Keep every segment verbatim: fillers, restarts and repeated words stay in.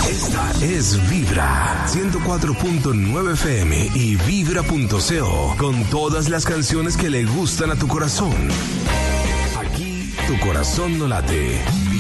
Esta es Vibra ciento cuatro punto nueve F M y Vibra punto co, con todas las canciones que le gustan a tu corazón. Aquí tu corazón no late.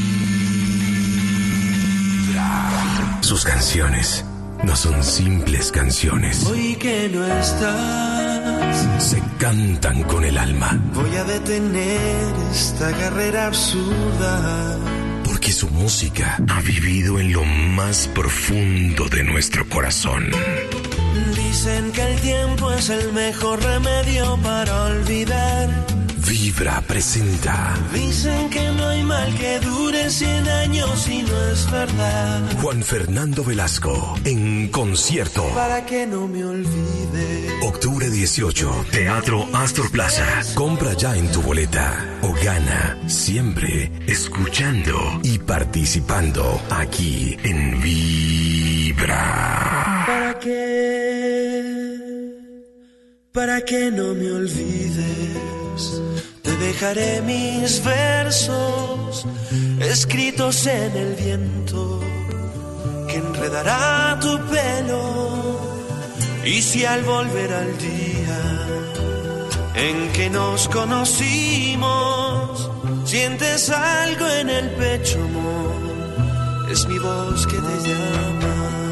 Vibra. Sus canciones no son simples canciones. Hoy que no estás, se cantan con el alma. Voy a detener esta carrera absurda. Porque su música ha vivido en lo más profundo de nuestro corazón. Dicen que el tiempo es el mejor remedio para olvidar. Vibra presenta. Dicen que no hay mal que dure cien años y no es verdad. Juan Fernando Velasco en concierto. Para que no me olvide. Octubre dieciocho, Teatro Astor Plaza. Compra ya en tu boleta o gana siempre escuchando y participando aquí en Vibra. Para que, para que no me olvides. Te dejaré mis versos escritos en el viento que enredará tu pelo. Y si al volver al día en que nos conocimos sientes algo en el pecho, amor, es mi voz que te llama.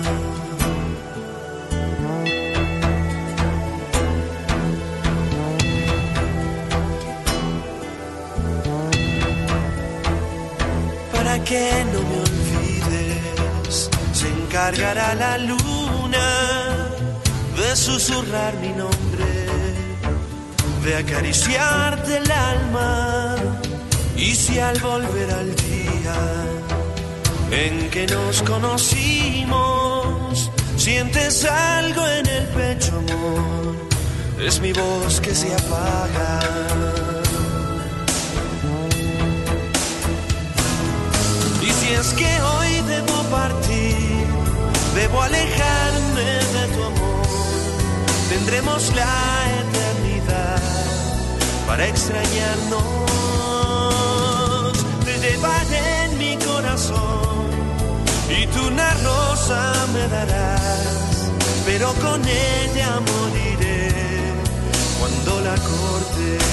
Para que no me olvides, se encargará la luna de susurrar mi nombre, de acariciarte el alma. Y si al volver al día en que nos conocimos sientes algo en el pecho, amor, es mi voz que se apaga. Y si es que hoy debo partir, debo alejarme de tu amor, tendremos la eternidad para extrañarnos. Te llevaré en mi corazón y tú una rosa me darás, pero con ella moriré cuando la cortes.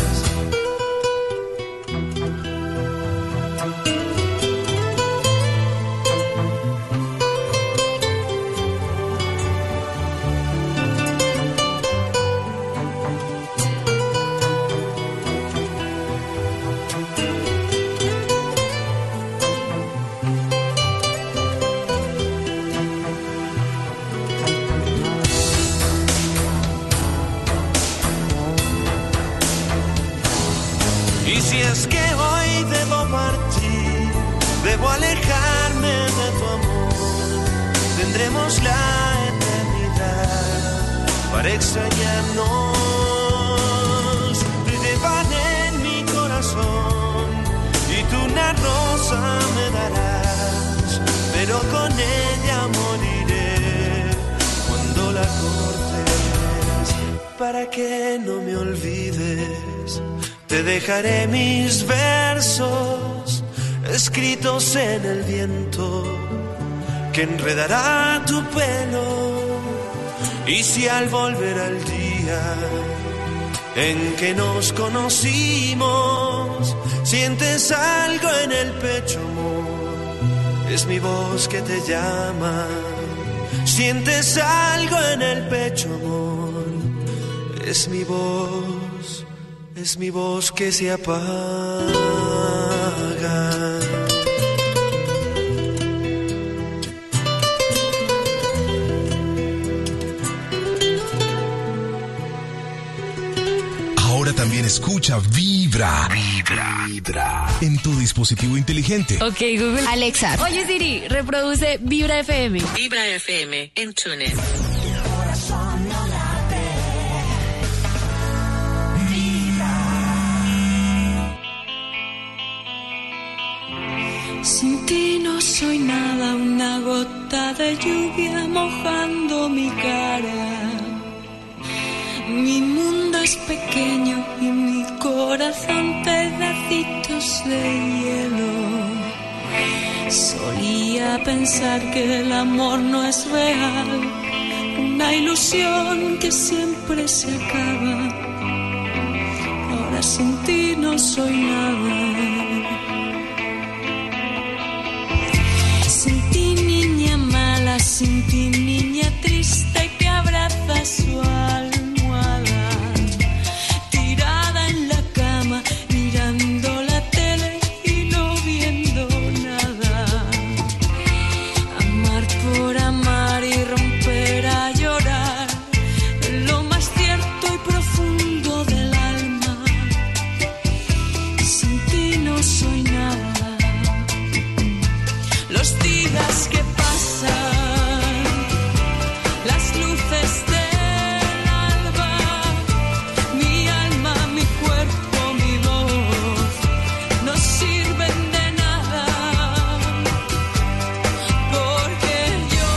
Si es que hoy debo partir, debo alejarme de tu amor, tendremos la eternidad para extrañarnos. Te llevaré en mi corazón y tú una rosa me darás, pero con ella moriré cuando la cortes. Para que no me olvides, te dejaré mis versos escritos en el viento que enredará tu pelo. Y si al volver al día en que nos conocimos sientes algo en el pecho, amor, es mi voz que te llama. Sientes algo en el pecho, amor, es mi voz. Es mi voz que se apaga. Ahora también escucha Vibra. Vibra. Vibra. En tu dispositivo inteligente. Ok, Google. Alexa. Oye, Siri, reproduce Vibra F M. Vibra F M en TuneIn. Sin ti no soy nada, una gota de lluvia mojando mi cara. Mi mundo es pequeño y mi corazón pedacitos de hielo. Solía pensar que el amor no es real, una ilusión que siempre se acaba. Ahora sin ti no soy nada. Sin ti, niña mala, sin ti, niña triste que abraza su almohada, tirada en la cama, mirando la tele y no viendo nada. Amar por amar y romper a llorar, en lo más cierto y profundo del alma. Sin ti no soy nada. Los días que pasan, las luces del alba, mi alma, mi cuerpo, mi voz, no sirven de nada, porque yo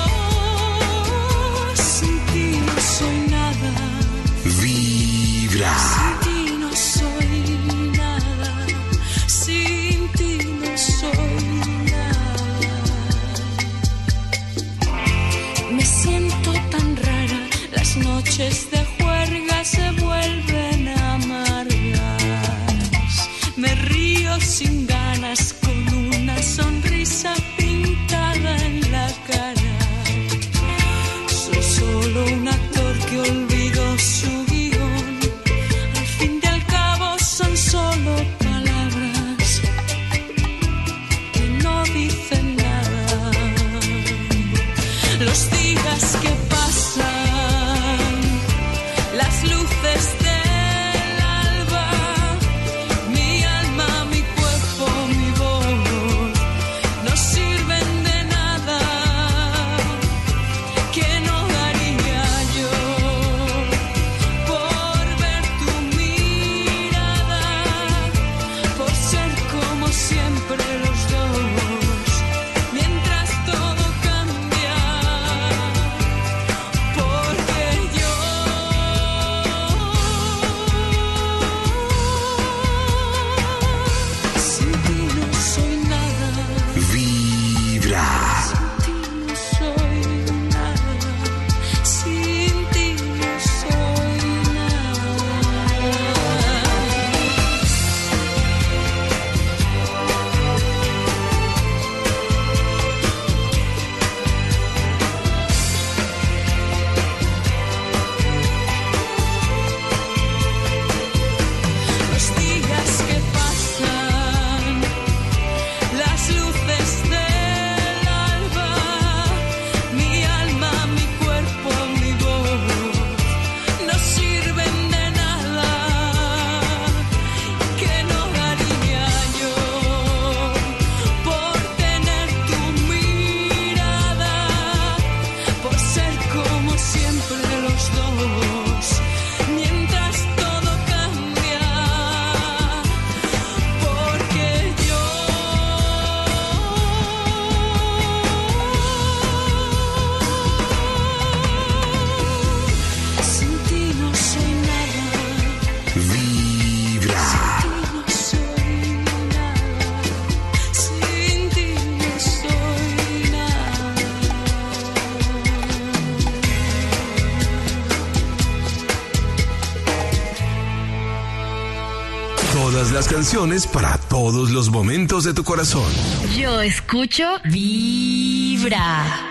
sin ti no soy nada. Vibra. Sin ti no soy nada. Sin ti no soy nada. Me siento tan rara, las noches de juerga se vuelven amargas. Me río sin ganas con una sonrisa pintada en la cara. Soy solo un actor que olvidó su guión. Al fin y al cabo son solo palabras que no dicen nada. Los días que pasan, las luces del alba, mi alma, mi cuerpo, mi voz, no sirven de nada. Que no daría yo por ver tu mirada, por ser como siempre los dos, mientras todo cambia, porque yo sin ti no soy nada. Vibra. Sin ti no soy nada. Sin ti no soy nada. Los días que pasan, las luces del alba, mi alma, mi cuerpo, mi voz, no sirven de nada. Que no daría yo por tener tu mirada, por ser como siempre los dos, mientras todo cambia, porque yo sin ti no soy nada. Vibra. Sin ti no soy nada. Sin ti no soy nada. Todas las canciones para todos los momentos de tu corazón. Yo escucho Vibra.